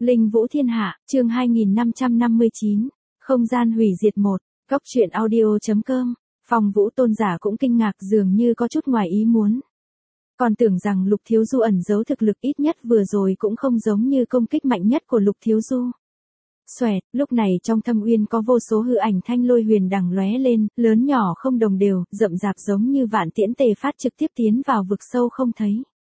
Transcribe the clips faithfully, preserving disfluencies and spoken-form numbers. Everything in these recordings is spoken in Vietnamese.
Linh Vũ Thiên Hạ, chương hai nghìn năm trăm năm mươi chín, không gian hủy diệt một, Cốc truyện audio.com, Phong Vũ Tôn giả cũng kinh ngạc dường như có chút ngoài ý muốn. Còn tưởng rằng Lục Thiếu Du ẩn giấu thực lực ít nhất vừa rồi cũng không giống như công kích mạnh nhất của Lục Thiếu Du. Xoẹt, lúc này trong thâm uyên có vô số hư ảnh thanh lôi huyền đằng lóe lên, lớn nhỏ không đồng đều, rậm rạp giống như vạn tiễn tề phát trực tiếp tiến vào vực sâu không thấy.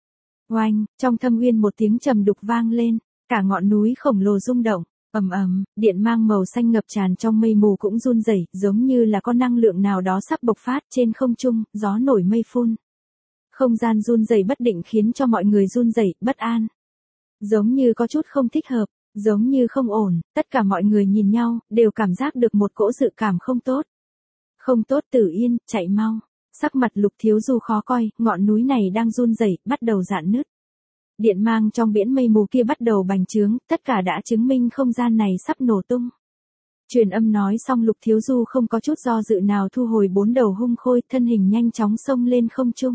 Oanh, trong thâm uyên một tiếng trầm đục vang lên, cả ngọn núi khổng lồ rung động, ầm ầm, điện mang màu xanh ngập tràn trong mây mù cũng run rẩy, giống như là có năng lượng nào đó sắp bộc phát trên không trung, gió nổi mây phun. Không gian run rẩy bất định khiến cho mọi người run rẩy, bất an. Giống như có chút không thích hợp, giống như không ổn, tất cả mọi người nhìn nhau, đều cảm giác được một cỗ dự cảm không tốt. Không tốt Tử Yên, chạy mau. Sắc mặt Lục Thiếu Du khó coi, ngọn núi này đang run rẩy, bắt đầu rạn nứt. Điện mang trong biển mây mù kia bắt đầu bành trướng, tất cả đã chứng minh không gian này sắp nổ tung. Truyền âm nói xong Lục Thiếu Du không có chút do dự nào thu hồi bốn đầu hung khôi, thân hình nhanh chóng xông lên không trung.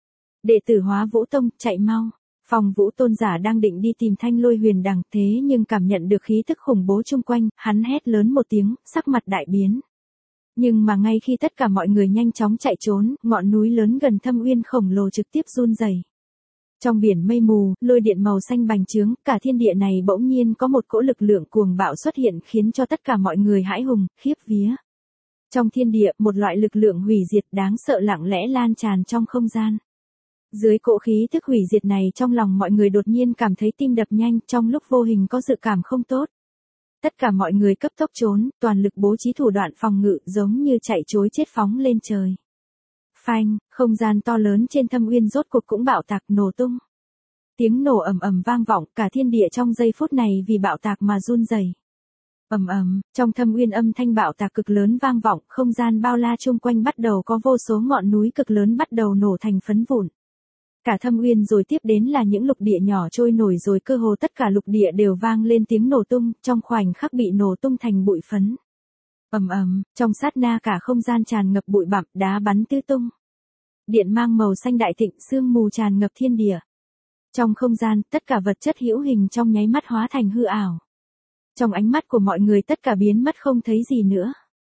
Đệ tử Hóa Vũ Tông, chạy mau. Phong Vũ Tôn giả đang định đi tìm thanh lôi huyền đằng, thế nhưng cảm nhận được khí tức khủng bố chung quanh, hắn hét lớn một tiếng, sắc mặt đại biến. Nhưng mà ngay khi tất cả mọi người nhanh chóng chạy trốn, ngọn núi lớn gần thâm uyên khổng lồ trực tiếp run rẩy. Trong biển mây mù, lôi điện màu xanh bành trướng, cả thiên địa này bỗng nhiên có một cỗ lực lượng cuồng bạo xuất hiện khiến cho tất cả mọi người hãi hùng, khiếp vía. Trong thiên địa, một loại lực lượng hủy diệt đáng sợ lặng lẽ lan tràn trong không gian. Dưới cỗ khí thức hủy diệt này trong lòng mọi người đột nhiên cảm thấy tim đập nhanh, trong lúc vô hình có dự cảm không tốt. Tất cả mọi người cấp tốc trốn, toàn lực bố trí thủ đoạn phòng ngự giống như chạy trối chết phóng lên trời. Phanh, không gian to lớn trên thâm uyên rốt cuộc cũng bạo tạc nổ tung. Tiếng nổ ầm ầm vang vọng, cả thiên địa trong giây phút này vì bạo tạc mà run rẩy. Ầm ầm, trong thâm uyên âm thanh bạo tạc cực lớn vang vọng, không gian bao la chung quanh bắt đầu có vô số ngọn núi cực lớn bắt đầu nổ thành phấn vụn. Cả thâm uyên rồi tiếp đến là những lục địa nhỏ trôi nổi rồi cơ hồ tất cả lục địa đều vang lên tiếng nổ tung, trong khoảnh khắc bị nổ tung thành bụi phấn. Ầm ầm, trong sát na cả không gian tràn ngập bụi bặm, đá bắn tứ tung. Điện mang màu xanh đại thịnh, sương mù tràn ngập thiên địa. Trong không gian, tất cả vật chất hữu hình trong nháy mắt hóa thành hư ảo. Trong ánh mắt của mọi người tất cả biến mất không thấy gì nữa.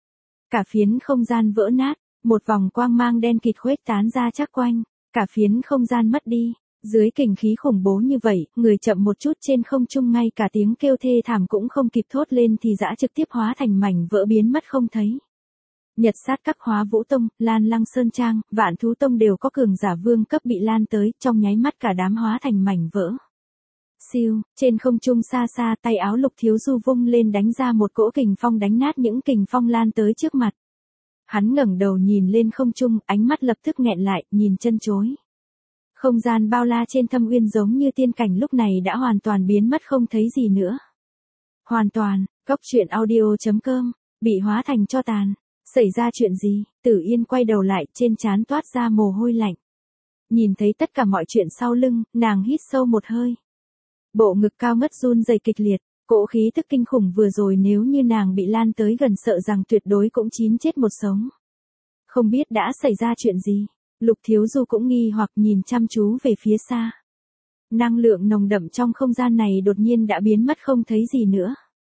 Cả phiến không gian vỡ nát, một vòng quang mang đen kịt khuếch tán ra chắc quanh. Cả phiến không gian mất đi, dưới kình khí khủng bố như vậy, người chậm một chút trên không trung ngay cả tiếng kêu thê thảm cũng không kịp thốt lên thì dã trực tiếp hóa thành mảnh vỡ biến mất không thấy. Nhật sát các Hóa Vũ Tông, Lan Lăng Sơn Trang, Vạn Thú Tông đều có cường giả vương cấp bị lan tới, trong nháy mắt cả đám hóa thành mảnh vỡ. Siêu, trên không trung xa xa tay áo Lục Thiếu Du vung lên đánh ra một cỗ kình phong đánh nát những kình phong lan tới trước mặt. Hắn ngẩng đầu nhìn lên không trung, ánh mắt lập tức nghẹn lại, nhìn chân chối. Không gian bao la trên thâm uyên giống như tiên cảnh lúc này đã hoàn toàn biến mất không thấy gì nữa. Hoàn toàn, Cốc truyện audio.com, bị hóa thành tro tàn. Xảy ra chuyện gì? Tử Yên quay đầu lại, trên trán toát ra mồ hôi lạnh. Nhìn thấy tất cả mọi chuyện sau lưng, nàng hít sâu một hơi. Bộ ngực cao ngất run rẩy kịch liệt. Cỗ khí tức kinh khủng vừa rồi nếu như nàng bị lan tới gần sợ rằng tuyệt đối cũng chín chết một sống. Không biết đã xảy ra chuyện gì, Lục Thiếu Du cũng nghi hoặc nhìn chăm chú về phía xa. Năng lượng nồng đậm trong không gian này đột nhiên đã biến mất không thấy gì nữa.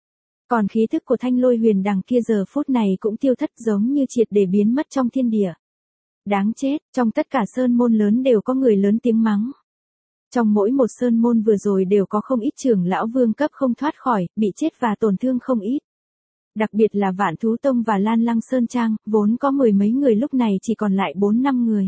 Còn khí tức của thanh lôi huyền đằng kia giờ phút này cũng tiêu thất giống như triệt để biến mất trong thiên địa. Đáng chết, trong tất cả sơn môn lớn đều có người lớn tiếng mắng. Trong mỗi một sơn môn vừa rồi đều có không ít trưởng lão vương cấp không thoát khỏi, bị chết và tổn thương không ít. Đặc biệt là Vạn Thú Tông và Lan Lăng Sơn Trang, vốn có mười mấy người lúc này chỉ còn lại bốn năm người.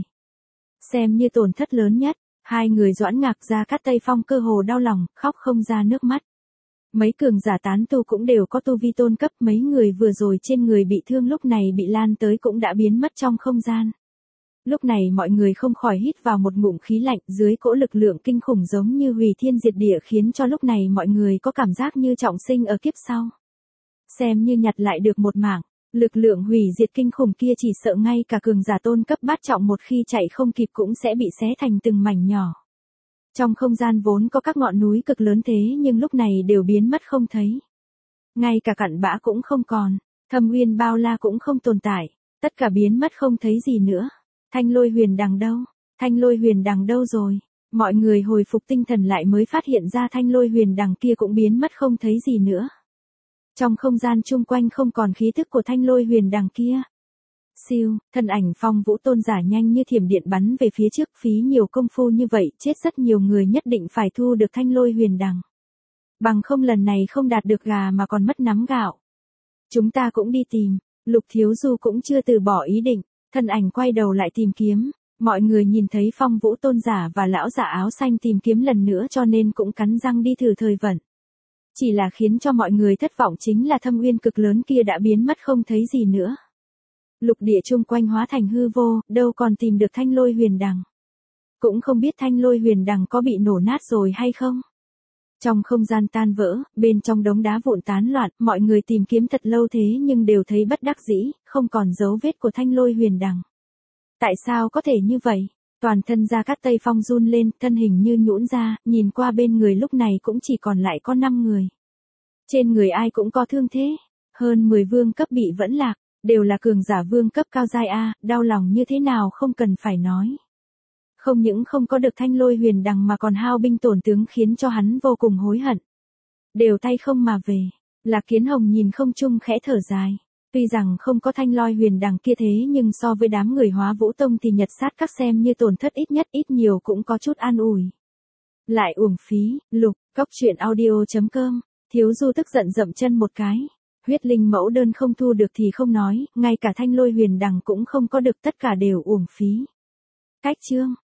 Xem như tổn thất lớn nhất, hai người Doãn Ngạc Gia Cát Tây Phong cơ hồ đau lòng, khóc không ra nước mắt. Mấy cường giả tán tu cũng đều có tu vi tôn cấp, mấy người vừa rồi trên người bị thương lúc này bị lan tới cũng đã biến mất trong không gian. Lúc này mọi người không khỏi hít vào một ngụm khí lạnh, dưới cỗ lực lượng kinh khủng giống như hủy thiên diệt địa khiến cho lúc này mọi người có cảm giác như trọng sinh ở kiếp sau. Xem như nhặt lại được một mảng, lực lượng hủy diệt kinh khủng kia chỉ sợ ngay cả cường giả tôn cấp bát trọng một khi chạy không kịp cũng sẽ bị xé thành từng mảnh nhỏ. Trong không gian vốn có các ngọn núi cực lớn thế nhưng lúc này đều biến mất không thấy. Ngay cả cặn bã cũng không còn, thâm uyên bao la cũng không tồn tại, tất cả biến mất không thấy gì nữa. Thanh lôi huyền đằng đâu? Thanh lôi huyền đằng đâu rồi? Mọi người hồi phục tinh thần lại mới phát hiện ra thanh lôi huyền đằng kia cũng biến mất không thấy gì nữa. Trong không gian chung quanh không còn khí thức của thanh lôi huyền đằng kia. Siêu, thân ảnh Phong Vũ Tôn giả nhanh như thiểm điện bắn về phía trước, phí nhiều công phu như vậy, chết rất nhiều người, nhất định phải thu được thanh lôi huyền đằng. Bằng không lần này không đạt được gà mà còn mất nắm gạo. Chúng ta cũng đi tìm, Lục Thiếu Du cũng chưa từ bỏ ý định, thân ảnh quay đầu lại tìm kiếm. Mọi người nhìn thấy Phong Vũ Tôn giả và lão giả áo xanh tìm kiếm lần nữa cho nên cũng cắn răng đi thử thời vận. Chỉ là khiến cho mọi người thất vọng chính là thâm uyên cực lớn kia đã biến mất không thấy gì nữa. Lục địa chung quanh hóa thành hư vô, đâu còn tìm được thanh lôi huyền đằng. Cũng không biết thanh lôi huyền đằng có bị nổ nát rồi hay không. Trong không gian tan vỡ, bên trong đống đá vụn tán loạn, mọi người tìm kiếm thật lâu thế nhưng đều thấy bất đắc dĩ, không còn dấu vết của thanh lôi huyền đằng. Tại sao có thể như vậy? Toàn thân Gia Cát Tây Phong run lên, thân hình như nhũn ra, nhìn qua bên người lúc này cũng chỉ còn lại có năm người. Trên người ai cũng có thương thế, hơn mười vương cấp bị vẫn lạc, đều là cường giả vương cấp cao giai A, đau lòng như thế nào không cần phải nói. Không những không có được thanh lôi huyền đằng mà còn hao binh tổn tướng khiến cho hắn vô cùng hối hận. Đều tay không mà về, Lạc Kiến Hồng nhìn không trung khẽ thở dài. Tuy rằng không có thanh lôi huyền đằng kia thế nhưng so với đám người Hóa Vũ Tông thì Nhật sát các xem như tổn thất ít nhất ít nhiều cũng có chút an ủi. Lại uổng phí, lục, cốc truyện audio chấm com, Thiếu Du tức giận dậm chân một cái. Huyết linh mẫu đơn không thu được thì không nói, ngay cả thanh lôi huyền đằng cũng không có được, tất cả đều uổng phí. Cách chương